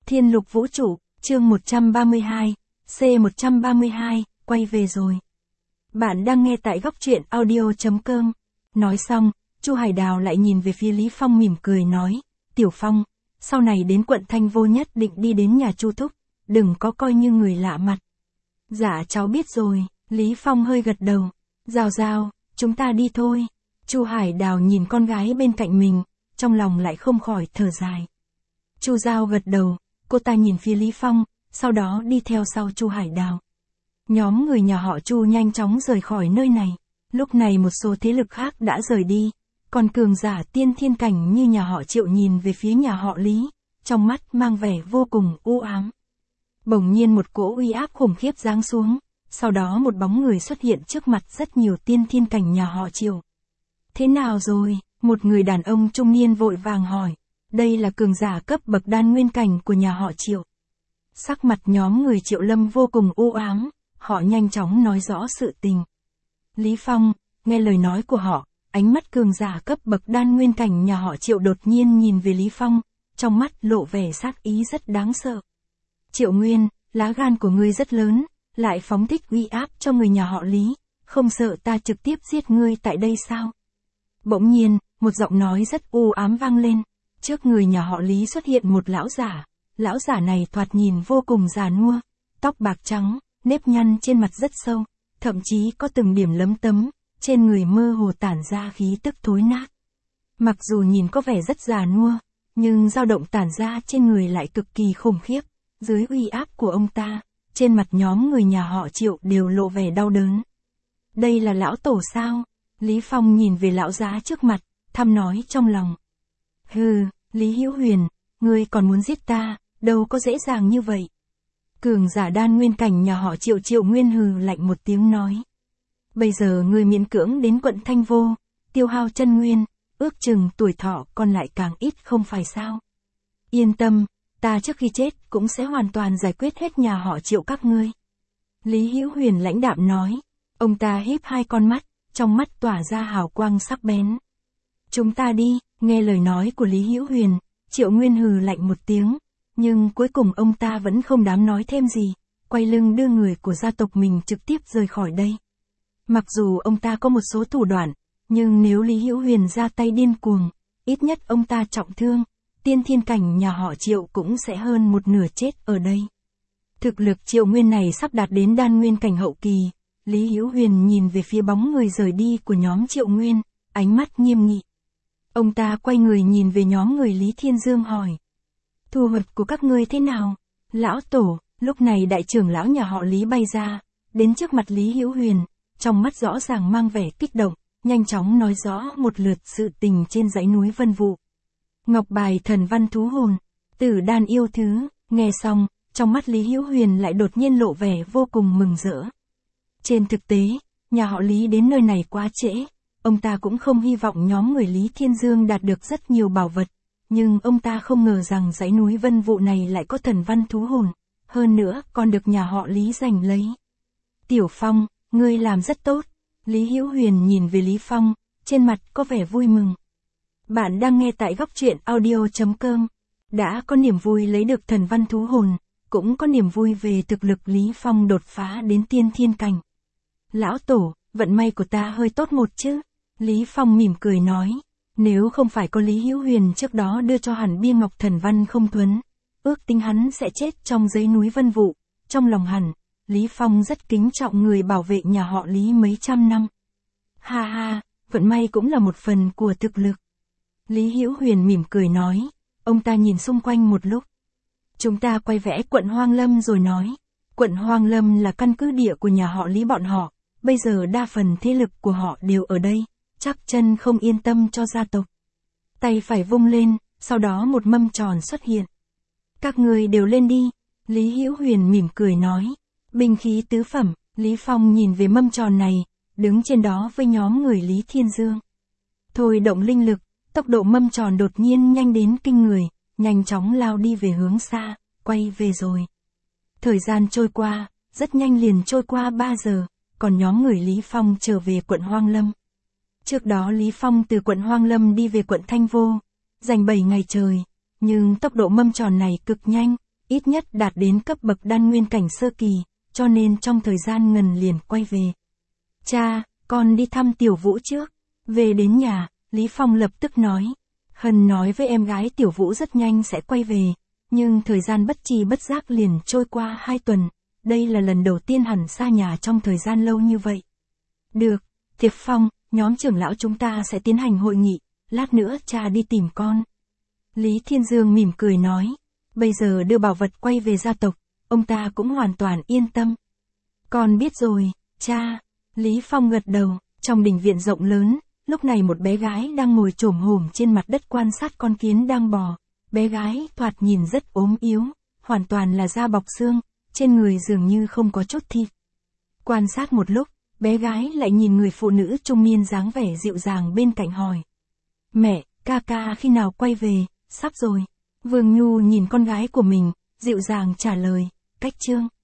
Thiên lục vũ trụ, chương 132, C132, quay về rồi. Bạn đang nghe tại góc truyện audio.com. Nói xong, Chu Hải Đào lại nhìn về phía Lý Phong mỉm cười nói, Tiểu Phong, sau này đến quận Thanh Vô nhất định đi đến nhà Chu Thúc, đừng có coi như người lạ mặt. Dạ cháu biết rồi, Lý Phong hơi gật đầu. Giao Giao, chúng ta đi thôi. Chu Hải Đào nhìn con gái bên cạnh mình, trong lòng lại không khỏi thở dài. Chu Giao gật đầu, cô ta nhìn phía Lý Phong, sau đó đi theo sau Chu Hải Đào. Nhóm người nhà họ Chu nhanh chóng rời khỏi nơi này. Lúc này một số thế lực khác đã rời đi, còn cường giả tiên thiên cảnh như nhà họ Triệu nhìn về phía nhà họ Lý, trong mắt mang vẻ vô cùng u ám. Bỗng nhiên một cỗ uy áp khủng khiếp giáng xuống, sau đó một bóng người xuất hiện trước mặt rất nhiều tiên thiên cảnh nhà họ Triệu. Thế nào rồi? Một người đàn ông trung niên vội vàng hỏi. Đây là cường giả cấp bậc đan nguyên cảnh của nhà họ Triệu. Sắc mặt nhóm người Triệu Lâm vô cùng u ám, họ nhanh chóng nói rõ sự tình. Lý Phong, nghe lời nói của họ, ánh mắt cường giả cấp bậc đan nguyên cảnh nhà họ Triệu đột nhiên nhìn về Lý Phong, trong mắt lộ vẻ sát ý rất đáng sợ. Triệu Nguyên, lá gan của ngươi rất lớn, lại phóng thích uy áp cho người nhà họ Lý, không sợ ta trực tiếp giết ngươi tại đây sao? Bỗng nhiên, một giọng nói rất u ám vang lên. Trước người nhà họ Lý xuất hiện một lão giả này thoạt nhìn vô cùng già nua, tóc bạc trắng, nếp nhăn trên mặt rất sâu, thậm chí có từng điểm lấm tấm, trên người mơ hồ tản ra khí tức thối nát. Mặc dù nhìn có vẻ rất già nua, nhưng dao động tản ra trên người lại cực kỳ khủng khiếp, dưới uy áp của ông ta, trên mặt nhóm người nhà họ Triệu đều lộ vẻ đau đớn. Đây là lão tổ sao? Lý Phong nhìn về lão già trước mặt, thầm nói trong lòng. Hừ, Lý Hữu Huyền, ngươi còn muốn giết ta, đâu có dễ dàng như vậy. Cường giả đan nguyên cảnh nhà họ Triệu Triệu Nguyên hừ lạnh một tiếng nói. Bây giờ ngươi miễn cưỡng đến quận Thanh Vô, tiêu hao chân nguyên, ước chừng tuổi thọ còn lại càng ít không phải sao. Yên tâm, ta trước khi chết cũng sẽ hoàn toàn giải quyết hết nhà họ Triệu các ngươi. Lý Hữu Huyền lãnh đạm nói, ông ta híp hai con mắt, trong mắt tỏa ra hào quang sắc bén. Chúng ta đi, nghe lời nói của Lý Hữu Huyền, Triệu Nguyên hừ lạnh một tiếng, nhưng cuối cùng ông ta vẫn không dám nói thêm gì, quay lưng đưa người của gia tộc mình trực tiếp rời khỏi đây. Mặc dù ông ta có một số thủ đoạn, nhưng nếu Lý Hữu Huyền ra tay điên cuồng, ít nhất ông ta trọng thương, tiên thiên cảnh nhà họ Triệu cũng sẽ hơn một nửa chết ở đây. Thực lực Triệu Nguyên này sắp đạt đến đan nguyên cảnh hậu kỳ, Lý Hữu Huyền nhìn về phía bóng người rời đi của nhóm Triệu Nguyên, ánh mắt nghiêm nghị. Ông ta quay người nhìn về nhóm người Lý Thiên Dương hỏi. Thu hoạch của các ngươi thế nào? Lão Tổ, lúc này đại trưởng lão nhà họ Lý bay ra, đến trước mặt Lý Hữu Huyền, trong mắt rõ ràng mang vẻ kích động, nhanh chóng nói rõ một lượt sự tình trên dãy núi Vân Vụ. Ngọc bài thần văn thú hồn, tử đan yêu thứ, nghe xong, trong mắt Lý Hữu Huyền lại đột nhiên lộ vẻ vô cùng mừng rỡ. Trên thực tế, nhà họ Lý đến nơi này quá trễ. Ông ta cũng không hy vọng nhóm người Lý Thiên Dương đạt được rất nhiều bảo vật, nhưng ông ta không ngờ rằng dãy núi Vân Vụ này lại có thần văn thú hồn, hơn nữa còn được nhà họ Lý giành lấy. Tiểu Phong, ngươi làm rất tốt. Lý Hữu Huyền nhìn về Lý Phong, trên mặt có vẻ vui mừng. Bạn đang nghe tại góc truyện audio.com. Đã có niềm vui lấy được thần văn thú hồn, cũng có niềm vui về thực lực Lý Phong đột phá đến tiên thiên cảnh. Lão Tổ, vận may của ta hơi tốt một chứ. Lý Phong mỉm cười nói, nếu không phải có Lý Hữu Huyền trước đó đưa cho hẳn bia ngọc thần văn không thuấn, ước tính hắn sẽ chết trong dãy núi Vân Vụ, trong lòng hẳn, Lý Phong rất kính trọng người bảo vệ nhà họ Lý mấy trăm năm. Ha ha, vận may cũng là một phần của thực lực. Lý Hữu Huyền mỉm cười nói, ông ta nhìn xung quanh một lúc. Chúng ta quay vẽ quận Hoang Lâm rồi nói, quận Hoang Lâm là căn cứ địa của nhà họ Lý bọn họ, bây giờ đa phần thế lực của họ đều ở đây. Chắc chân không yên tâm cho gia tộc. Tay phải vung lên, sau đó một mâm tròn xuất hiện. Các người đều lên đi. Lý Hữu Huyền mỉm cười nói. Binh khí tứ phẩm, Lý Phong nhìn về mâm tròn này, đứng trên đó với nhóm người Lý Thiên Dương. Thôi động linh lực, tốc độ mâm tròn đột nhiên nhanh đến kinh người, nhanh chóng lao đi về hướng xa, quay về rồi. Thời gian trôi qua, rất nhanh liền trôi qua 3 giờ, còn nhóm người Lý Phong trở về quận Hoang Lâm. Trước đó Lý Phong từ quận Hoang Lâm đi về quận Thanh Vô, dành 7 ngày trời, nhưng tốc độ mâm tròn này cực nhanh, ít nhất đạt đến cấp bậc đan nguyên cảnh sơ kỳ, cho nên trong thời gian ngần liền quay về. Cha, con đi thăm Tiểu Vũ trước. Về đến nhà, Lý Phong lập tức nói. Hân nói với em gái Tiểu Vũ rất nhanh sẽ quay về, nhưng thời gian bất tri bất giác liền trôi qua 2 tuần, đây là lần đầu tiên hẳn xa nhà trong thời gian lâu như vậy. Được, Tiệp Phong, nhóm trưởng lão chúng ta sẽ tiến hành hội nghị, lát nữa cha đi tìm con. Lý Thiên Dương mỉm cười nói, bây giờ đưa bảo vật quay về gia tộc, ông ta cũng hoàn toàn yên tâm. Con biết rồi, cha. Lý Phong gật đầu, trong đình viện rộng lớn, lúc này một bé gái đang ngồi chồm hổm trên mặt đất quan sát con kiến đang bò. Bé gái thoạt nhìn rất ốm yếu, hoàn toàn là da bọc xương, trên người dường như không có chút thịt. Quan sát một lúc, bé gái lại nhìn người phụ nữ trung niên dáng vẻ dịu dàng bên cạnh hỏi. Mẹ, ca ca khi nào quay về? Sắp rồi. Vương Nhu nhìn con gái của mình, dịu dàng trả lời, cách chương.